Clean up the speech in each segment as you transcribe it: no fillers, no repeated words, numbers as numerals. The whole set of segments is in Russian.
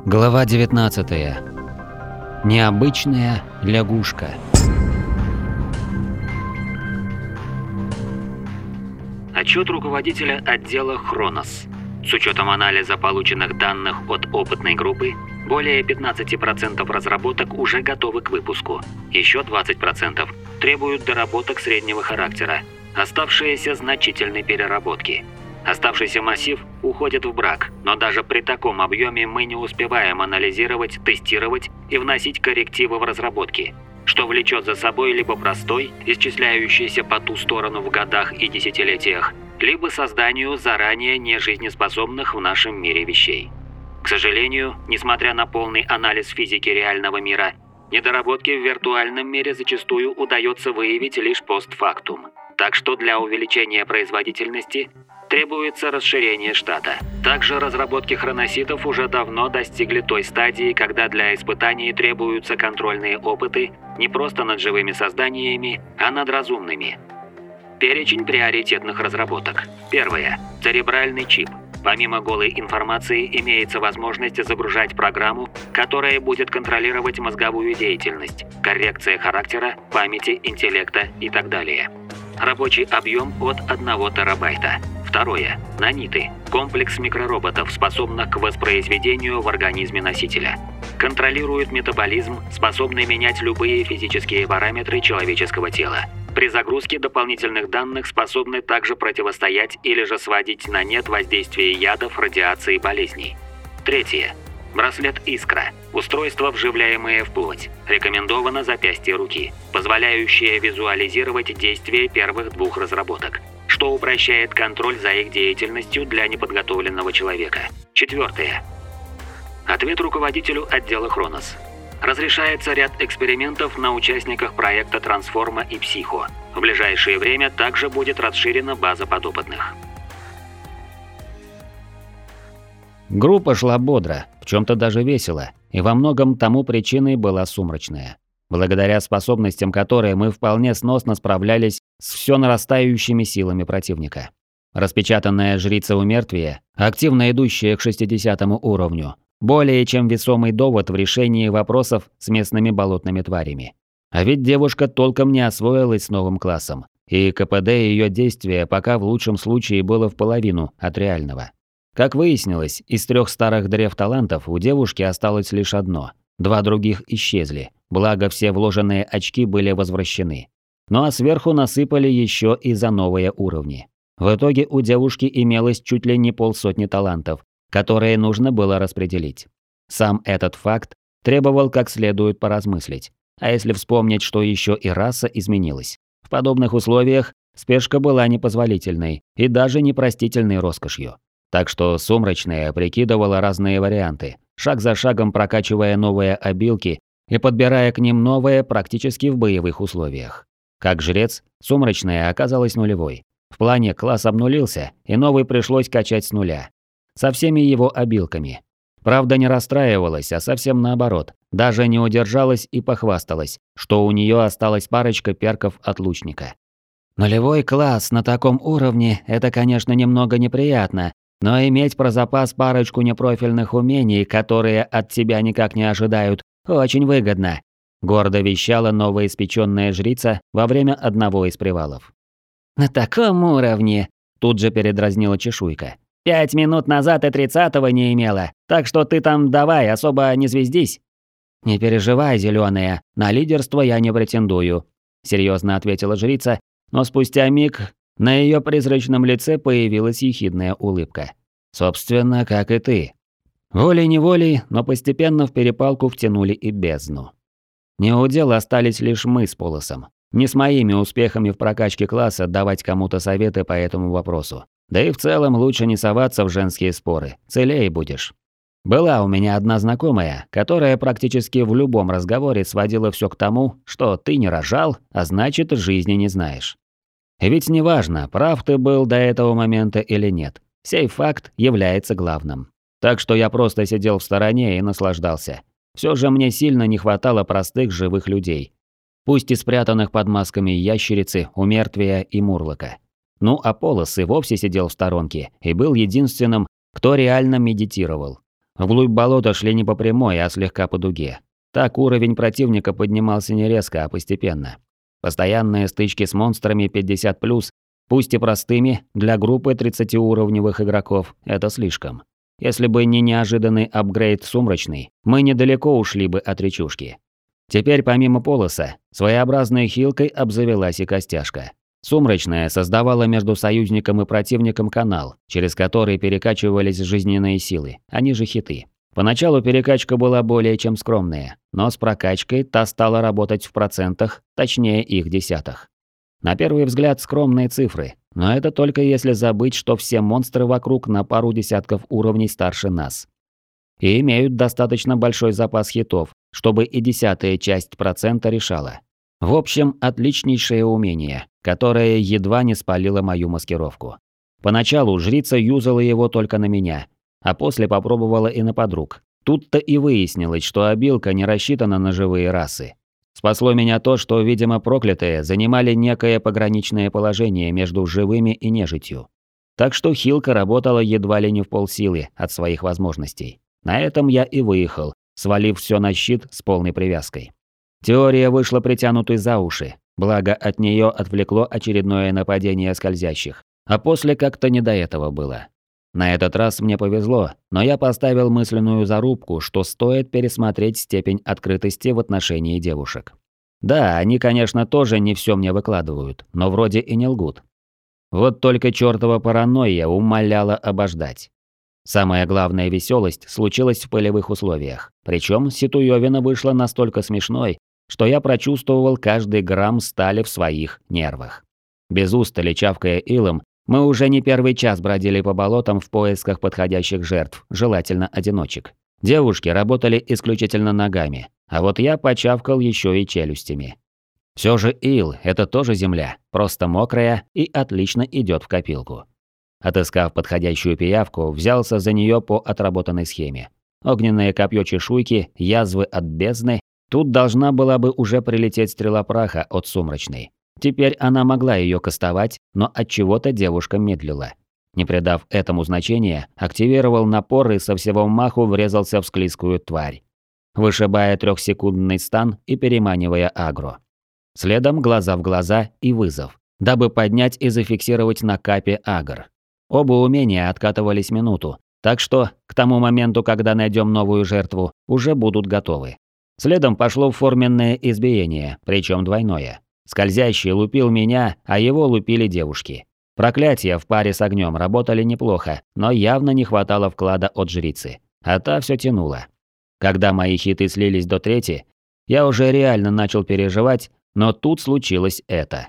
Глава 19. Необычная лягушка. Отчет руководителя отдела «Хронос». С учетом анализа полученных данных от опытной группы, более 15% разработок уже готовы к выпуску. Еще 20% требуют доработок среднего характера, оставшиеся значительной переработки. Оставшийся массив уходит в брак, но даже при таком объеме мы не успеваем анализировать, тестировать и вносить коррективы в разработки, что влечет за собой либо простой, исчисляющийся по ту сторону в годах и десятилетиях, либо созданию заранее нежизнеспособных в нашем мире вещей. К сожалению, несмотря на полный анализ физики реального мира, недоработки в виртуальном мире зачастую удается выявить лишь постфактум. Так что для увеличения производительности требуется расширение штата. Также разработки хроноситов уже давно достигли той стадии, когда для испытаний требуются контрольные опыты не просто над живыми созданиями, а над разумными. Перечень приоритетных разработок. Первое. Церебральный чип. Помимо голой информации имеется возможность загружать программу, которая будет контролировать мозговую деятельность, коррекция характера, памяти, интеллекта и так далее. Рабочий объем от 1 терабайта. Второе. Наниты. Комплекс микророботов, способных к воспроизведению в организме носителя. Контролирует метаболизм, способный менять любые физические параметры человеческого тела. При загрузке дополнительных данных способны также противостоять или же сводить на нет воздействие ядов, радиации и болезней. Третье. Браслет «Искра». Устройство, вживляемое в плоть. Рекомендовано запястье руки, позволяющее визуализировать действия первых двух разработок, что упрощает контроль за их деятельностью для неподготовленного человека. Четвертое. Ответ руководителю отдела «Хронос». Разрешается ряд экспериментов на участниках проекта «Трансформа» и «Психо». В ближайшее время также будет расширена база подопытных. Группа шла бодро, в чем-то даже весело, и во многом тому причиной была сумрачная, благодаря способностям которой мы вполне сносно справлялись с все нарастающими силами противника. Распечатанная жрица умертвия, активно идущая к 60 уровню, более чем весомый довод в решении вопросов с местными болотными тварями. А ведь девушка толком не освоилась с новым классом, и КПД ее действия пока в лучшем случае было в половину от реального. Как выяснилось, из 3 старых древ талантов у девушки осталось лишь одно, 2 других исчезли, благо все вложенные очки были возвращены. Ну а сверху насыпали еще и за новые уровни. В итоге у девушки имелось чуть ли не 50 талантов, которые нужно было распределить. Сам этот факт требовал как следует поразмыслить. А если вспомнить, что еще и раса изменилась? В подобных условиях спешка была непозволительной и даже непростительной роскошью. Так что Сумрачная прикидывала разные варианты, шаг за шагом прокачивая новые обилки и подбирая к ним новые практически в боевых условиях. Как жрец, Сумрачная оказалась нулевой. В плане класс обнулился, и новый пришлось качать с нуля. Со всеми его обилками. Правда, не расстраивалась, а совсем наоборот. Даже не удержалась и похвасталась, что у нее осталась парочка перков от лучника. Нулевой класс на таком уровне – это, конечно, немного неприятно, но иметь про запас парочку непрофильных умений, которые от тебя никак не ожидают, очень выгодно. Гордо вещала новоиспеченная жрица во время одного из привалов. «На таком уровне!» – тут же передразнила чешуйка. 5 минут назад и 30-го не имела, так что ты там давай, особо не звездись». «Не переживай, зеленая, на лидерство я не претендую», – серьезно ответила жрица, но спустя миг на ее призрачном лице появилась ехидная улыбка. «Собственно, как и ты». Волей-неволей, но постепенно в перепалку втянули и бездну. Неудел остались лишь мы с Полосом. Не с моими успехами в прокачке класса давать кому-то советы по этому вопросу. Да и в целом лучше не соваться в женские споры, целее будешь. Была у меня одна знакомая, которая практически в любом разговоре сводила все к тому, что ты не рожал, а значит, жизни не знаешь. И ведь неважно, прав ты был до этого момента или нет, сей факт является главным. Так что я просто сидел в стороне и наслаждался. Все же мне сильно не хватало простых живых людей. Пусть и спрятанных под масками ящерицы, умертвия и мурлока. Ну а Полос и вовсе сидел в сторонке и был единственным, кто реально медитировал. Вглубь болота шли не по прямой, а слегка по дуге. Так уровень противника поднимался не резко, а постепенно. Постоянные стычки с монстрами 50+, пусть и простыми, для группы 30-уровневых игроков – это слишком. Если бы не неожиданный апгрейд «Сумрачный», мы недалеко ушли бы от речушки. Теперь помимо Полоса, своеобразной хилкой обзавелась и Костяшка. Сумрачная создавала между союзником и противником канал, через который перекачивались жизненные силы, они же хиты. Поначалу перекачка была более чем скромная, но с прокачкой та стала работать в процентах, точнее их десятых. На первый взгляд скромные цифры, но это только если забыть, что все монстры вокруг на пару десятков уровней старше нас. И имеют достаточно большой запас хитов, чтобы и десятая часть процента решала. В общем, отличнейшее умение, которое едва не спалило мою маскировку. Поначалу жрица юзала его только на меня, а после попробовала и на подруг. Тут-то и выяснилось, что обилка не рассчитана на живые расы. Спасло меня то, что, видимо, проклятые занимали некое пограничное положение между живыми и нежитью. Так что хилка работала едва ли не в полсилы от своих возможностей. На этом я и выехал, свалив все на щит с полной привязкой. Теория вышла притянутой за уши, благо от нее отвлекло очередное нападение скользящих, а после как-то не до этого было. На этот раз мне повезло, но я поставил мысленную зарубку, что стоит пересмотреть степень открытости в отношении девушек. Да, они, конечно, тоже не все мне выкладывают, но вроде и не лгут. Вот только чёртова паранойя умоляла обождать. Самая главная веселость случилась в полевых условиях, причем ситуевина вышла настолько смешной, что я прочувствовал каждый грамм стали в своих нервах. Без устали чавкая илом, мы уже не первый час бродили по болотам в поисках подходящих жертв, желательно одиночек. Девушки работали исключительно ногами, а вот я почавкал еще и челюстями. Все же ил – это тоже земля, просто мокрая и отлично идет в копилку. Отыскав подходящую пиявку, взялся за нее по отработанной схеме. Огненное копье чешуйки, язвы от бездны. Тут должна была бы уже прилететь стрела праха от Сумрачной. Теперь она могла ее кастовать, но от чего-то девушка медлила. Не придав этому значения, активировал напор и со всего маху врезался в склизкую тварь, вышибая 3-секундный стан и переманивая агро. Следом глаза в глаза и вызов, дабы поднять и зафиксировать на капе агр. Оба умения откатывались минуту, так что к тому моменту, когда найдем новую жертву, уже будут готовы. Следом пошло форменное избиение, причем двойное. Скользящий лупил меня, а его лупили девушки. Проклятия в паре с огнем работали неплохо, но явно не хватало вклада от жрицы. А та все тянула. Когда мои хиты слились до трети, я уже реально начал переживать, но тут случилось это.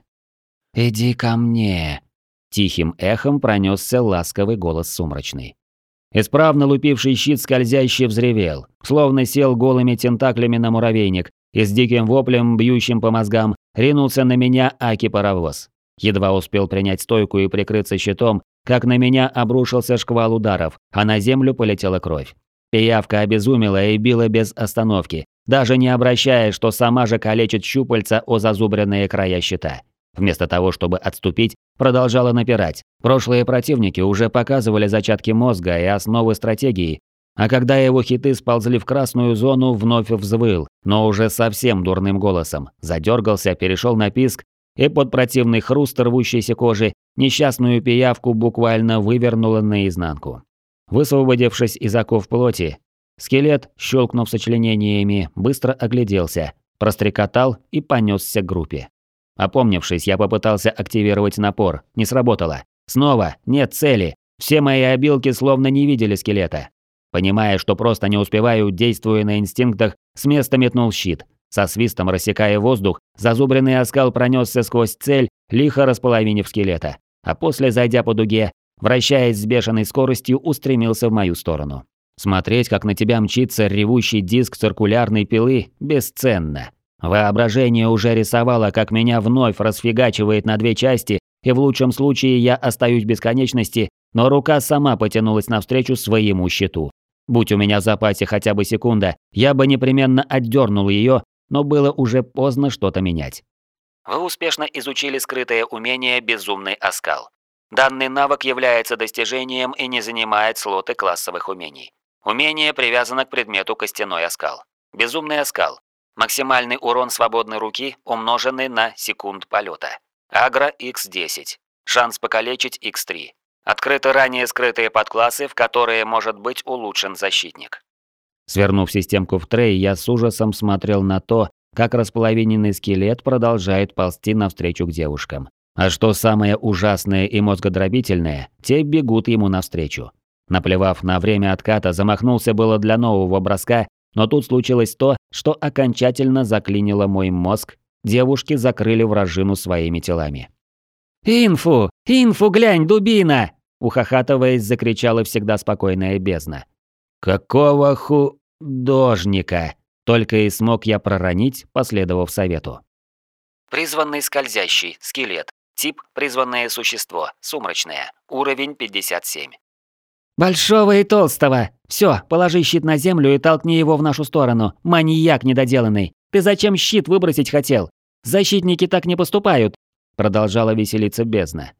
«Иди ко мне!» Тихим эхом пронесся ласковый голос Сумрачный. Исправно лупивший щит скользящий взревел, словно сел голыми тентаклями на муравейник и с диким воплем, бьющим по мозгам, ринулся на меня Аки-паровоз. Едва успел принять стойку и прикрыться щитом, как на меня обрушился шквал ударов, а на землю полетела кровь. Пиявка обезумела и била без остановки, даже не обращая, что сама же калечит щупальца о зазубренные края щита. Вместо того, чтобы отступить, продолжала напирать. Прошлые противники уже показывали зачатки мозга и основы стратегии, а когда его хиты сползли в красную зону, вновь взвыл, но уже совсем дурным голосом, задергался, перешел на писк, и под противный хруст рвущейся кожи несчастную пиявку буквально вывернуло наизнанку. Высвободившись из оков плоти, скелет, щелкнув сочленениями, быстро огляделся, прострекотал и понесся к группе. Опомнившись, я попытался активировать напор, не сработало. Снова нет цели, все мои обилки словно не видели скелета. Понимая, что просто не успеваю, действуя на инстинктах, с места метнул щит. Со свистом рассекая воздух, зазубренный оскал пронесся сквозь цель, лихо располовинив скелета. А после, зайдя по дуге, вращаясь с бешеной скоростью, устремился в мою сторону. Смотреть, как на тебя мчится ревущий диск циркулярной пилы, бесценно. Воображение уже рисовало, как меня вновь расфигачивает на две части, и в лучшем случае я остаюсь в бесконечности, но рука сама потянулась навстречу своему щиту. Будь у меня в запасе хотя бы секунда, я бы непременно отдернул ее, но было уже поздно что-то менять. Вы успешно изучили скрытое умение «Безумный оскал». Данный навык является достижением и не занимает слоты классовых умений. Умение привязано к предмету костяной оскал. Безумный оскал. Максимальный урон свободной руки, умноженный на секунд полета. Агро X10. Шанс покалечить X3. Открыты ранее скрытые подклассы, в которые может быть улучшен защитник. Свернув системку в трей, я с ужасом смотрел на то, как располовиненный скелет продолжает ползти навстречу к девушкам. А что самое ужасное и мозгодробительное, те бегут ему навстречу. Наплевав на время отката, замахнулся было для нового броска, но тут случилось то, что окончательно заклинило мой мозг. Девушки закрыли вражину своими телами. «Инфу! Инфу, глянь, дубина!» Ухахатываясь, закричала всегда спокойная бездна. «Какого художника?» Только и смог я проронить, последовав совету. Призванный скользящий, скелет. Тип – призванное существо, сумрачное. Уровень 57. «Большого и толстого! Все, положи щит на землю и толкни его в нашу сторону, маньяк недоделанный! Ты зачем щит выбросить хотел? Защитники так не поступают!» Продолжала веселиться бездна.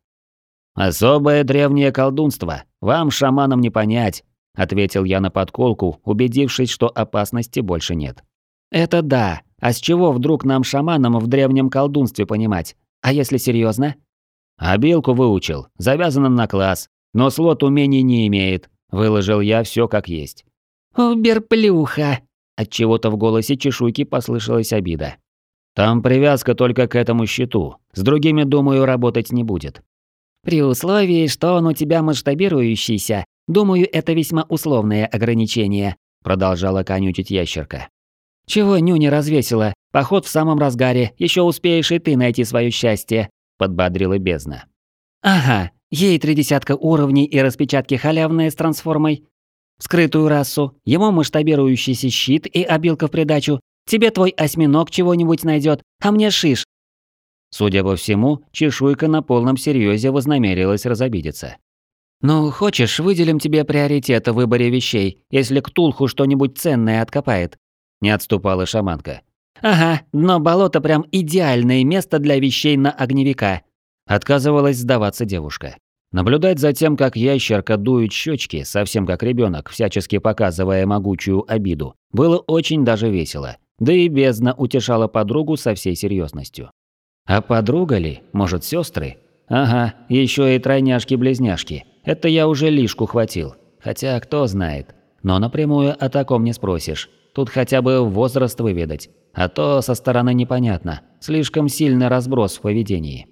«Особое древнее колдунство, вам, шаманам, не понять», ответил я на подколку, убедившись, что опасности больше нет. «Это да, а с чего вдруг нам, шаманам, в древнем колдунстве понимать? А если серьезно? «Обилку выучил, завязано на класс, но слот умений не имеет», выложил я все как есть. «Уберплюха!» Отчего-то в голосе чешуйки послышалась обида. «Там привязка только к этому щиту, с другими, думаю, работать не будет». «При условии, что он у тебя масштабирующийся, думаю, это весьма условное ограничение», продолжала конючить ящерка. «Чего нюни развесила? Поход в самом разгаре, еще успеешь и ты найти свое счастье», подбодрила бездна. «Ага, ей 30 уровней и распечатки халявные с трансформой. Скрытую расу, ему масштабирующийся щит и обилка в придачу. Тебе твой осьминог чего-нибудь найдет, а мне шиш». Судя по всему, чешуйка на полном серьезе вознамерилась разобидеться. «Ну, хочешь, выделим тебе приоритет в выборе вещей, если Ктулху что-нибудь ценное откопает?» Не отступала шаманка. «Ага, дно болота прям идеальное место для вещей на огневика», отказывалась сдаваться девушка. Наблюдать за тем, как ящерка дует щечки, совсем как ребенок, всячески показывая могучую обиду, было очень даже весело. Да и бездна утешала подругу со всей серьезностью. А подруга ли? Может, сестры? Ага, еще и тройняшки-близняшки. Это я уже лишку хватил. Хотя, кто знает. Но напрямую о таком не спросишь. Тут хотя бы возраст выведать. А то со стороны непонятно. Слишком сильный разброс в поведении.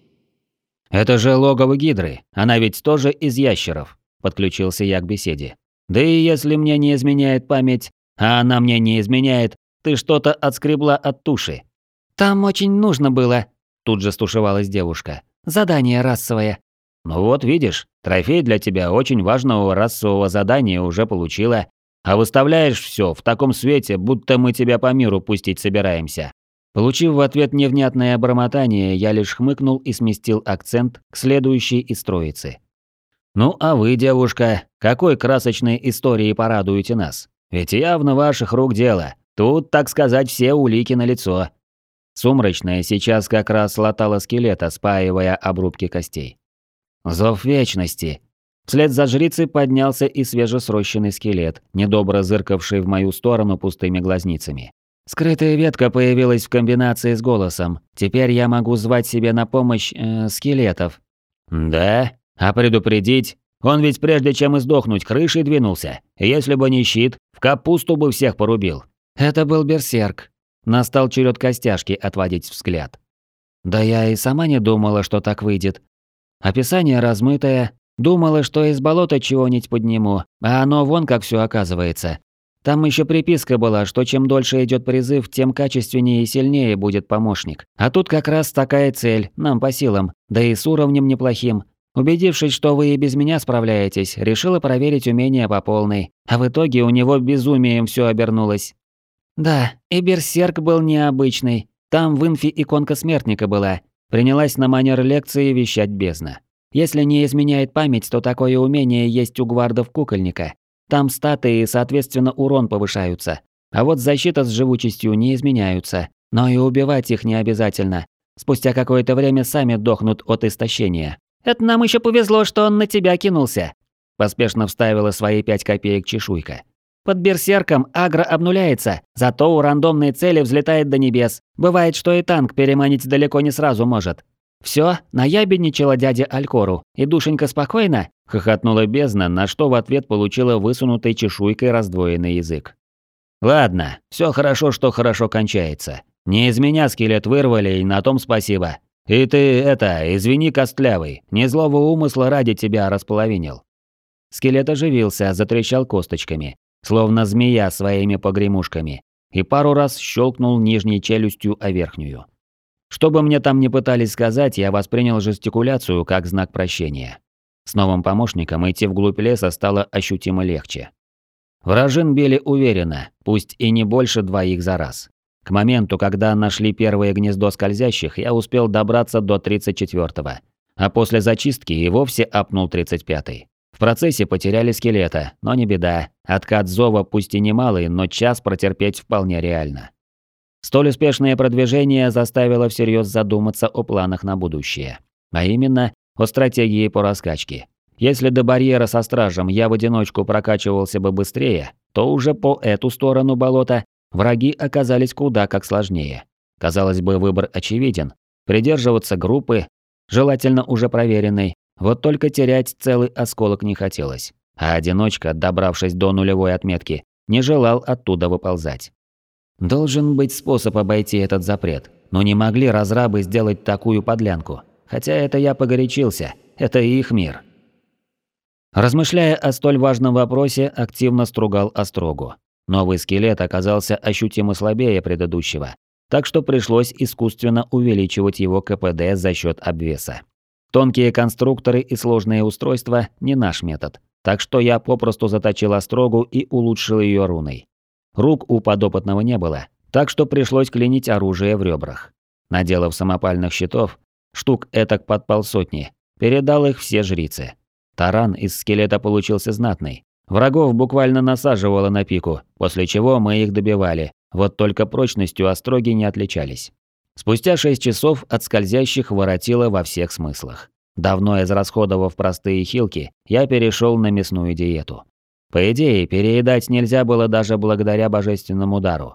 «Это же логово Гидры. Она ведь тоже из ящеров», – подключился я к беседе. «Да и если мне не изменяет память, а она мне не изменяет, ты что-то отскребла от туши». «Там очень нужно было», – тут же стушевалась девушка. «Задание расовое». «Ну вот видишь, трофей для тебя очень важного расового задания уже получила. А выставляешь все в таком свете, будто мы тебя по миру пустить собираемся». Получив в ответ невнятное бормотание, я лишь хмыкнул и сместил акцент к следующей из троицы. «Ну а вы, девушка, какой красочной историей порадуете нас? Ведь явно ваших рук дело. Тут, так сказать, все улики налицо». Сумрачная сейчас как раз латала скелета, спаивая обрубки костей. «Зов вечности». Вслед за жрицей поднялся и свежесрощенный скелет, недобро зыркавший в мою сторону пустыми глазницами. Скрытая ветка появилась в комбинации с голосом. Теперь я могу звать себе на помощь скелетов. «Да? А предупредить? Он ведь прежде чем издохнуть, крышей двинулся. Если бы не щит, в капусту бы всех порубил». Это был берсерк. Настал черед костяшки отводить взгляд. Да я и сама не думала, что так выйдет. Описание размытое. Думала, что из болота чего-нибудь подниму, а оно вон как все оказывается. Там еще приписка была, что чем дольше идет призыв, тем качественнее и сильнее будет помощник. А тут как раз такая цель, нам по силам, да и с уровнем неплохим. Убедившись, что вы и без меня справляетесь, решила проверить умения по полной. А в итоге у него безумием все обернулось. Да, и берсерк был необычный. Там в инфе иконка смертника была. Принялась на манер лекции вещать бездна. Если не изменяет память, то такое умение есть у гвардов кукольника. Там статы и, соответственно, урон повышаются. А вот защита с живучестью не изменяются. Но и убивать их не обязательно. Спустя какое-то время сами дохнут от истощения. «Это нам еще повезло, что он на тебя кинулся», – поспешно вставила свои 5 копеек чешуйка. Под берсерком агро обнуляется, зато у рандомной цели взлетает до небес. Бывает, что и танк переманить далеко не сразу может. Всё, наябедничала дядя Алькору, и душенька спокойно?» – хохотнула бездна, на что в ответ получила высунутой чешуйкой раздвоенный язык. «Ладно, всё хорошо, что хорошо кончается. Не из меня скелет вырвали, и на том спасибо. И ты, извини, костлявый, не злого умысла ради тебя располовинил». Скелет оживился, затрещал косточками, словно змея своими погремушками, и пару раз щелкнул нижней челюстью о верхнюю. Что бы мне там ни пытались сказать, я воспринял жестикуляцию как знак прощения. С новым помощником идти вглубь леса стало ощутимо легче. Вражин били уверенно, пусть и не больше 2 за раз. К моменту, когда нашли первое гнездо скользящих, я успел добраться до 34-го, а после зачистки и вовсе апнул 35-й. В процессе потеряли скелета, но не беда, откат зова пусть и немалый, но час протерпеть вполне реально. Столь успешное продвижение заставило всерьез задуматься о планах на будущее. А именно, о стратегии по раскачке. Если до барьера со стражем я в одиночку прокачивался бы быстрее, то уже по эту сторону болота враги оказались куда как сложнее. Казалось бы, выбор очевиден. Придерживаться группы, желательно уже проверенной, вот только терять целый осколок не хотелось. А одиночка, добравшись до нулевой отметки, не желал оттуда выползать. Должен быть способ обойти этот запрет, но не могли разрабы сделать такую подлянку. Хотя это я погорячился, это их мир. Размышляя о столь важном вопросе, активно стругал острогу. Новый скелет оказался ощутимо слабее предыдущего, так что пришлось искусственно увеличивать его КПД за счет обвеса. Тонкие конструкторы и сложные устройства – не наш метод, так что я попросту заточил острогу и улучшил ее руной. Рук у подопытного не было, так что пришлось клинить оружие в ребрах. Наделав самопальных щитов, штук этак под 150, передал их все жрицы. Таран из скелета получился знатный. Врагов буквально насаживало на пику, после чего мы их добивали, вот только прочностью остроги не отличались. Спустя 6 часов от скользящих воротило во всех смыслах. Давно израсходовав простые хилки, я перешел на мясную диету. По идее, переедать нельзя было даже благодаря божественному дару.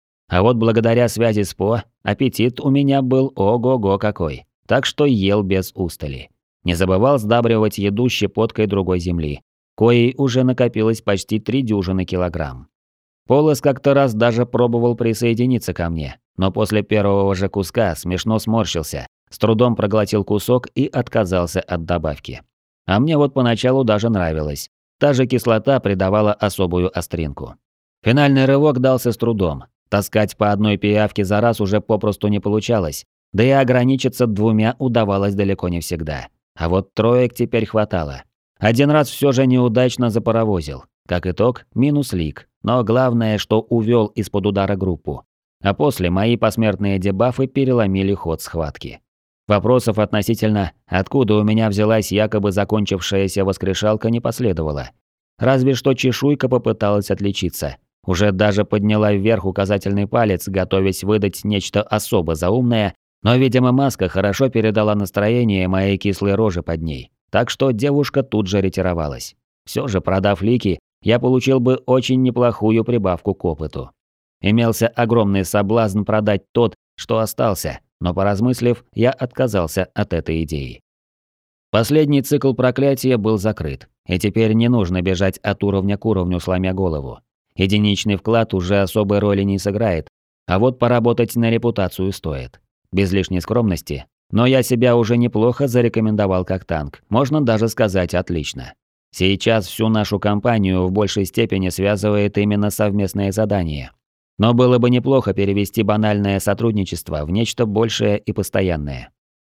А вот благодаря связи с По, аппетит у меня был ого-го какой, так что ел без устали. Не забывал сдабривать еду щепоткой другой земли, коей уже накопилось почти 3 дюжины килограмм. Полос как-то раз даже пробовал присоединиться ко мне, но после первого же куска смешно сморщился, с трудом проглотил кусок и отказался от добавки. А мне вот поначалу даже нравилось. Та же кислота придавала особую остринку. Финальный рывок дался с трудом. Таскать по одной пиявке за раз уже попросту не получалось, да и ограничиться 2 удавалось далеко не всегда. А вот 3 теперь хватало. Один раз все же неудачно запаровозил. Как итог, минус лик, но главное, что увел из-под удара группу. А после мои посмертные дебафы переломили ход схватки. Вопросов относительно, откуда у меня взялась якобы закончившаяся воскрешалка, не последовало. Разве что чешуйка попыталась отличиться. Уже даже подняла вверх указательный палец, готовясь выдать нечто особо заумное, но, видимо, маска хорошо передала настроение моей кислой рожи под ней. Так что девушка тут же ретировалась. Все же, продав лики, я получил бы очень неплохую прибавку к опыту. Имелся огромный соблазн продать тот, что остался, но поразмыслив, я отказался от этой идеи. Последний цикл проклятия был закрыт, и теперь не нужно бежать от уровня к уровню, сломя голову. Единичный вклад уже особой роли не сыграет, а вот поработать на репутацию стоит. Без лишней скромности, но я себя уже неплохо зарекомендовал как танк, можно даже сказать отлично. Сейчас всю нашу компанию в большей степени связывает именно совместное задание. Но было бы неплохо перевести банальное сотрудничество в нечто большее и постоянное.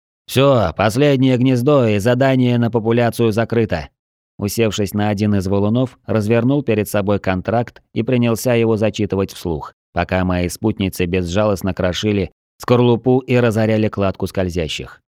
«Всё, последнее гнездо и задание на популяцию закрыто». Усевшись на один из валунов, развернул перед собой контракт и принялся его зачитывать вслух, пока мои спутницы безжалостно крошили скорлупу и разоряли кладку скользящих.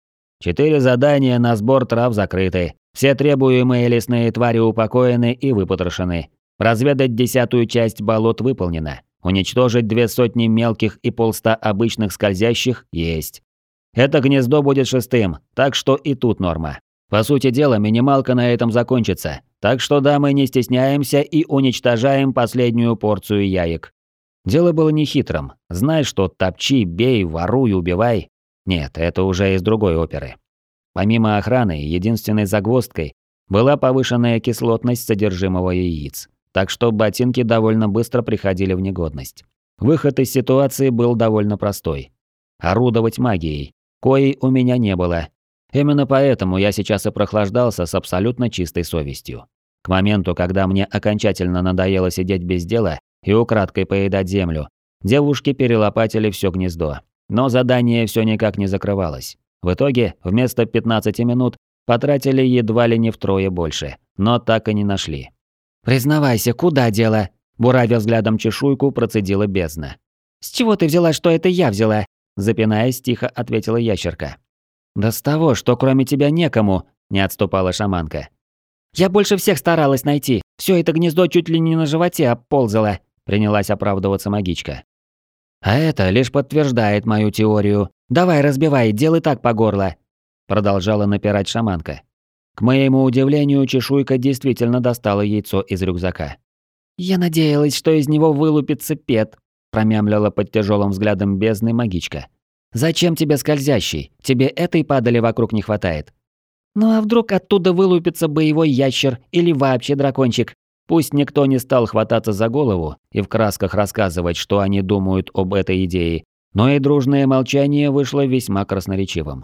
4 задания на сбор трав закрыты. Все требуемые лесные твари упокоены и выпотрошены. Разведать 10-ю часть болот выполнено. Уничтожить 200 мелких и 100 обычных скользящих есть. Это гнездо будет 6-м, так что и тут норма. По сути дела, минималка на этом закончится. Так что да, мы не стесняемся и уничтожаем последнюю порцию яек. Дело было нехитрым. Знай, что топчи, бей, воруй, убивай. Нет, это уже из другой оперы. Помимо охраны, единственной загвоздкой была повышенная кислотность содержимого яиц. Так что ботинки довольно быстро приходили в негодность. Выход из ситуации был довольно простой. Орудовать магией, коей у меня не было. Именно поэтому я сейчас и прохлаждался с абсолютно чистой совестью. К моменту, когда мне окончательно надоело сидеть без дела и украдкой поедать землю, девушки перелопатили все гнездо. Но задание все никак не закрывалось. В итоге, вместо 15 минут, потратили едва ли не втрое больше, но так и не нашли. «Признавайся, куда дело?» Буравя взглядом чешуйку, процедила бездна. «С чего ты взяла, что это я взяла?» Запинаясь, тихо ответила ящерка. «Да с того, что кроме тебя некому», – не отступала шаманка. «Я больше всех старалась найти. Все это гнездо чуть ли не на животе обползало», – принялась оправдываться магичка. «А это лишь подтверждает мою теорию. Давай разбивай, делай так по горло», – продолжала напирать шаманка. К моему удивлению, чешуйка действительно достала яйцо из рюкзака. «Я надеялась, что из него вылупится Пет», – промямлила под тяжелым взглядом бездны магичка. «Зачем тебе скользящий? Тебе этой падали вокруг не хватает». «Ну а вдруг оттуда вылупится боевой ящер или вообще дракончик?» Пусть никто не стал хвататься за голову и в красках рассказывать, что они думают об этой идее, но и дружное молчание вышло весьма красноречивым.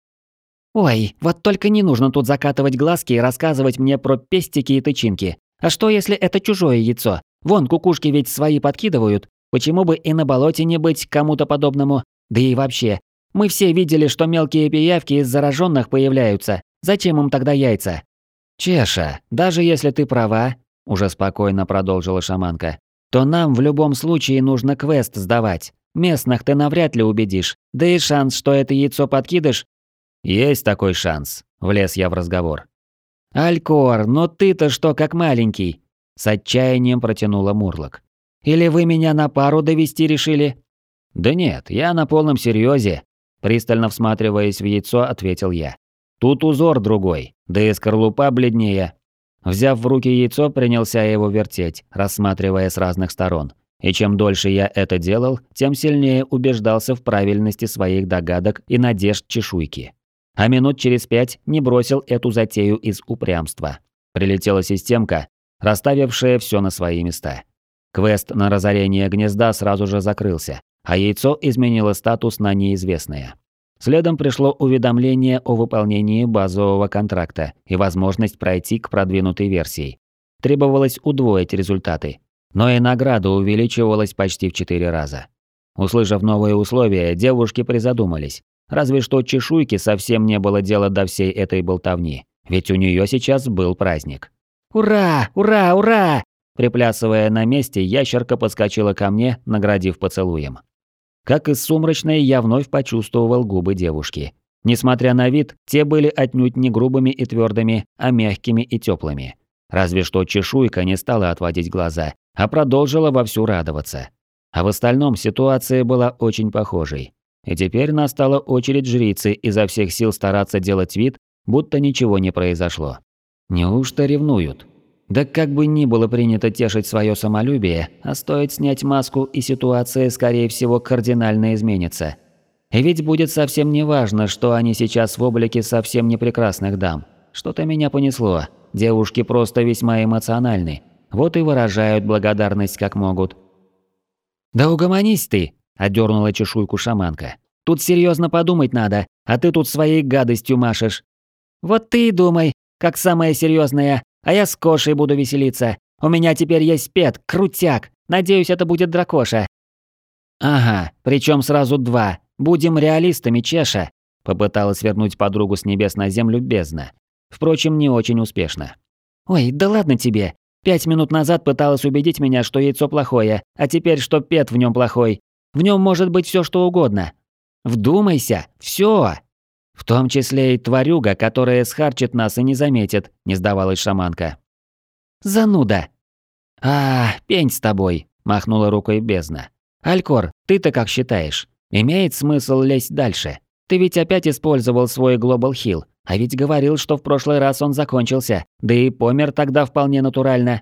«Ой, вот только не нужно тут закатывать глазки и рассказывать мне про пестики и тычинки. А что, если это чужое яйцо? Вон, кукушки ведь свои подкидывают. Почему бы и на болоте не быть кому-то подобному? Да и вообще, мы все видели, что мелкие пиявки из зараженных появляются. Зачем им тогда яйца?» «Чеша, даже если ты права», – уже спокойно продолжила шаманка, «то нам в любом случае нужно квест сдавать. Местных ты навряд ли убедишь. Да и шанс, что это яйцо подкидыш...» «Есть такой шанс», – влез я в разговор. «Алькор, но ты-то что, как маленький?» – с отчаянием протянула Мурлок. «Или вы меня на пару довести решили?» «Да нет, я на полном серьезе», – пристально всматриваясь в яйцо, ответил я. «Тут узор другой, да и скорлупа бледнее». Взяв в руки яйцо, принялся его вертеть, рассматривая с разных сторон. И чем дольше я это делал, тем сильнее убеждался в правильности своих догадок и надежд чешуйки. А минут через 5 не бросил эту затею из упрямства. Прилетела системка, расставившая все на свои места. Квест на разорение гнезда сразу же закрылся, а яйцо изменило статус на неизвестное. Следом пришло уведомление о выполнении базового контракта и возможность пройти к продвинутой версии. Требовалось удвоить результаты, но и награда увеличивалась почти в 4 раза. Услышав новые условия, девушки призадумались. Разве что чешуйке совсем не было дела до всей этой болтовни, ведь у нее сейчас был праздник. «Ура! Ура! Ура!» Приплясывая на месте, ящерка подскочила ко мне, наградив поцелуем. Как из сумрачной, я вновь почувствовал губы девушки. Несмотря на вид, те были отнюдь не грубыми и твердыми, а мягкими и теплыми. Разве что чешуйка не стала отводить глаза, а продолжила вовсю радоваться. А в остальном ситуация была очень похожей. И теперь настала очередь жрицы изо всех сил стараться делать вид, будто ничего не произошло. Неужто ревнуют? Да как бы ни было принято тешить свое самолюбие, а стоит снять маску, и ситуация, скорее всего, кардинально изменится. И ведь будет совсем не важно, что они сейчас в облике совсем не прекрасных дам. Что-то меня понесло. Девушки просто весьма эмоциональны. Вот и выражают благодарность как могут. «Да угомонись ты!» – одернула чешуйку шаманка. «Тут серьезно подумать надо, а ты тут своей гадостью машешь». «Вот ты и думай, как самое серьезное. А я с Кошей буду веселиться. У меня теперь есть Пет, крутяк. Надеюсь, это будет дракоша». «Ага, причем сразу 2. Будем реалистами, Чеша», – попыталась вернуть подругу с небес на землю бездна. Впрочем, не очень успешно. «Ой, да ладно тебе. 5 минут назад пыталась убедить меня, что яйцо плохое, а теперь, что Пет в нем плохой. В нем может быть все что угодно. Вдумайся, все. В том числе и тварюга, которая схарчит нас и не заметит», – не сдавалась шаманка. «Зануда!» Пень с тобой», – махнула рукой бездна. «Алькор, ты-то как считаешь? Имеет смысл лезть дальше? Ты ведь опять использовал свой Global Heal. А ведь говорил, что в прошлый раз он закончился, да и помер тогда вполне натурально.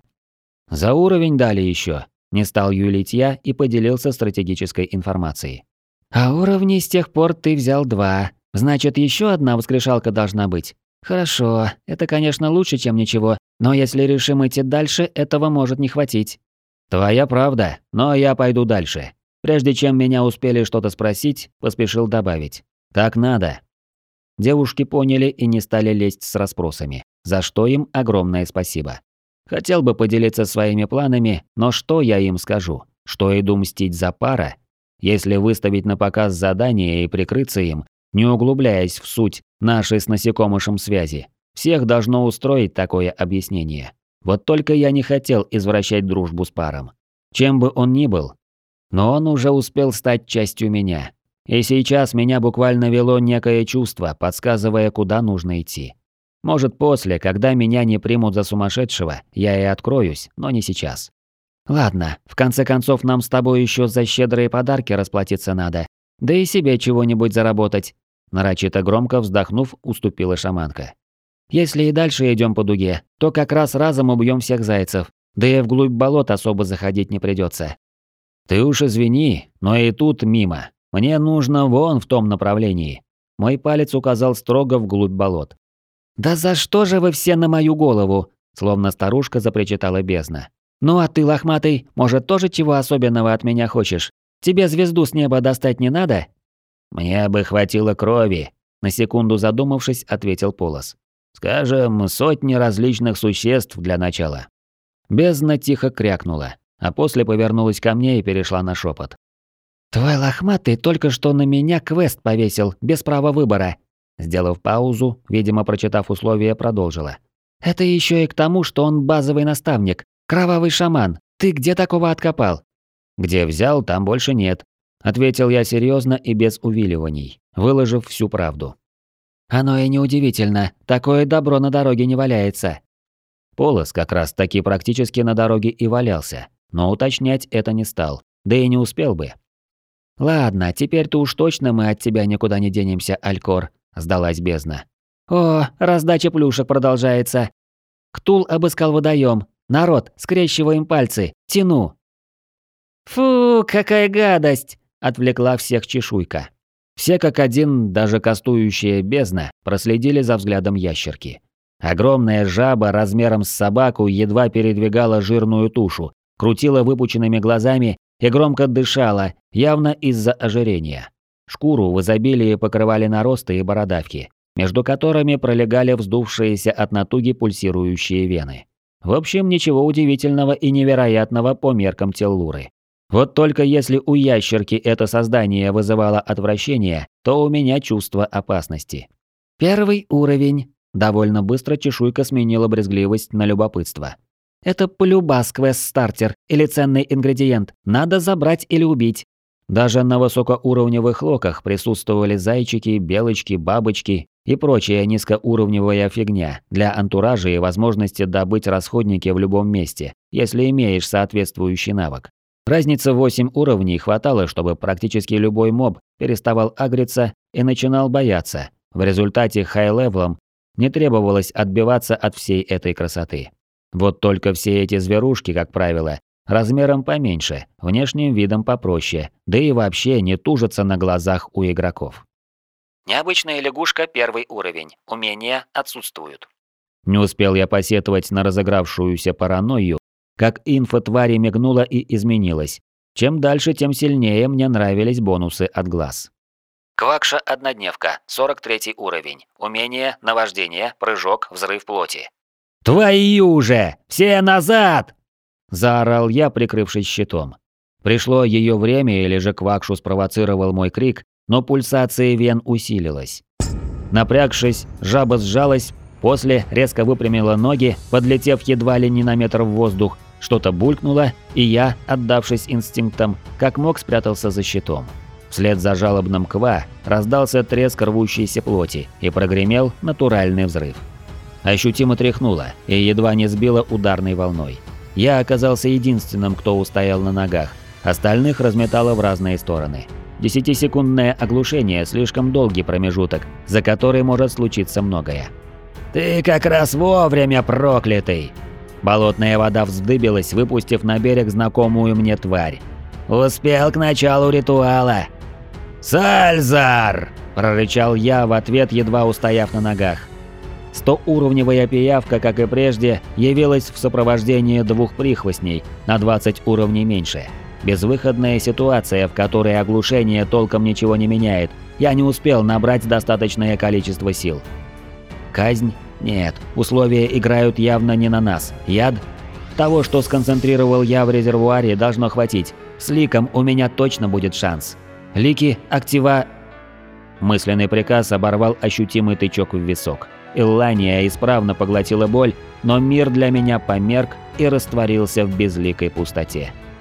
За уровень дали еще. Не стал юлить я и поделился стратегической информацией. А уровней с тех пор ты взял 2. Значит, еще одна воскрешалка должна быть. Хорошо, это, конечно, лучше, чем ничего, но если решим идти дальше, этого может не хватить. Твоя правда, но я пойду дальше. Прежде чем меня успели что-то спросить, поспешил добавить. Так надо. Девушки поняли и не стали лезть с расспросами, за что им огромное спасибо. Хотел бы поделиться своими планами, но что я им скажу? Что иду мстить за пара? Если выставить на показ задание и прикрыться им, не углубляясь в суть нашей с насекомышем связи, всех должно устроить такое объяснение. Вот только я не хотел извращать дружбу с паром. Чем бы он ни был, но он уже успел стать частью меня. И сейчас меня буквально вело некое чувство, подсказывая, куда нужно идти. Может, после, когда меня не примут за сумасшедшего, я и откроюсь, но не сейчас. Ладно, в конце концов нам с тобой еще за щедрые подарки расплатиться надо. Да и себе чего-нибудь заработать. Нарочито громко вздохнув, уступила шаманка. Если и дальше идем по дуге, то как раз разом убьем всех зайцев. Да и вглубь болот особо заходить не придется. Ты уж извини, но и тут мимо. Мне нужно вон в том направлении. Мой палец указал строго вглубь болот. Да за что же вы все на мою голову? Словно старушка запричитала бездна. Ну а ты, лохматый, может, тоже чего особенного от меня хочешь? Тебе звезду с неба достать не надо? Мне бы хватило крови, на секунду задумавшись, ответил Полос. Скажем, 100 различных существ для начала. Бездна тихо крякнула, а после повернулась ко мне и перешла на шепот. Твой лохматый только что на меня квест повесил, без права выбора. Сделав паузу, видимо, прочитав условия, продолжила. Это еще и к тому, что он базовый наставник, кровавый шаман. Ты где такого откопал? Где взял, там больше нет. Ответил я серьезно и без увиливаний, выложив всю правду. Оно и неудивительно, такое добро на дороге не валяется. Полос как раз таки практически на дороге и валялся, но уточнять это не стал, да и не успел бы. Ладно, теперь-то уж точно мы от тебя никуда не денемся, Алькор, сдалась бездна. О, раздача плюшек продолжается. Ктул обыскал водоем. Народ, скрещиваем пальцы, тяну. Фу, какая гадость! Отвлекла всех чешуйка. Все как один, даже кастующая бездна, проследили за взглядом ящерки. Огромная жаба размером с собаку едва передвигала жирную тушу, крутила выпученными глазами и громко дышала, явно из-за ожирения. Шкуру в изобилии покрывали наросты и бородавки, между которыми пролегали вздувшиеся от натуги пульсирующие вены. В общем, ничего удивительного и невероятного по меркам Теллуры. Вот только если у ящерки это создание вызывало отвращение, то у меня чувство опасности. Первый уровень. Довольно быстро чешуйка сменила брезгливость на любопытство. Это полюбас квест-стартер или ценный ингредиент. Надо забрать или убить. Даже на высокоуровневых локах присутствовали зайчики, белочки, бабочки и прочая низкоуровневая фигня для антуража и возможности добыть расходники в любом месте, если имеешь соответствующий навык. Разницы в 8 уровней хватало, чтобы практически любой моб переставал агриться и начинал бояться. В результате хай-левелом не требовалось отбиваться от всей этой красоты. Вот только все эти зверушки, как правило, размером поменьше, внешним видом попроще, да и вообще не тужатся на глазах у игроков. Необычная лягушка, первый уровень. Умения отсутствуют. Не успел я посетовать на разыгравшуюся паранойю, как инфа твари мигнула и изменилась. Чем дальше, тем сильнее мне нравились бонусы от глаз. Квакша-однодневка, 43 уровень. Умение, наваждение, прыжок, взрыв плоти. «Твою же! Все назад!» Заорал я, прикрывшись щитом. Пришло ее время, или же Квакшу спровоцировал мой крик, но пульсация вен усилилась. Напрягшись, жаба сжалась, после резко выпрямила ноги, подлетев едва ли не на метр в воздух, что-то булькнуло, и я, отдавшись инстинктам, как мог спрятался за щитом. Вслед за жалобным ква раздался треск рвущейся плоти и прогремел натуральный взрыв. Ощутимо тряхнуло и едва не сбило ударной волной. Я оказался единственным, кто устоял на ногах, остальных разметало в разные стороны. 10-секундное оглушение – слишком долгий промежуток, за который может случиться многое. «Ты как раз вовремя, проклятый!» Болотная вода вздыбилась, выпустив на берег знакомую мне тварь. «Успел к началу ритуала!» «Сальзар!» – прорычал я в ответ, едва устояв на ногах. 100-уровневая пиявка, как и прежде, явилась в сопровождении 2 прихвостней, на 20 уровней меньше. Безвыходная ситуация, в которой оглушение толком ничего не меняет. Я не успел набрать достаточное количество сил. Казнь? Нет, условия играют явно не на нас. Яд? Того, что сконцентрировал я в резервуаре, должно хватить. С ликом у меня точно будет шанс. Лики, актива... Мысленный приказ оборвал ощутимый тычок в висок. Иллания исправно поглотила боль, но мир для меня померк и растворился в безликой пустоте.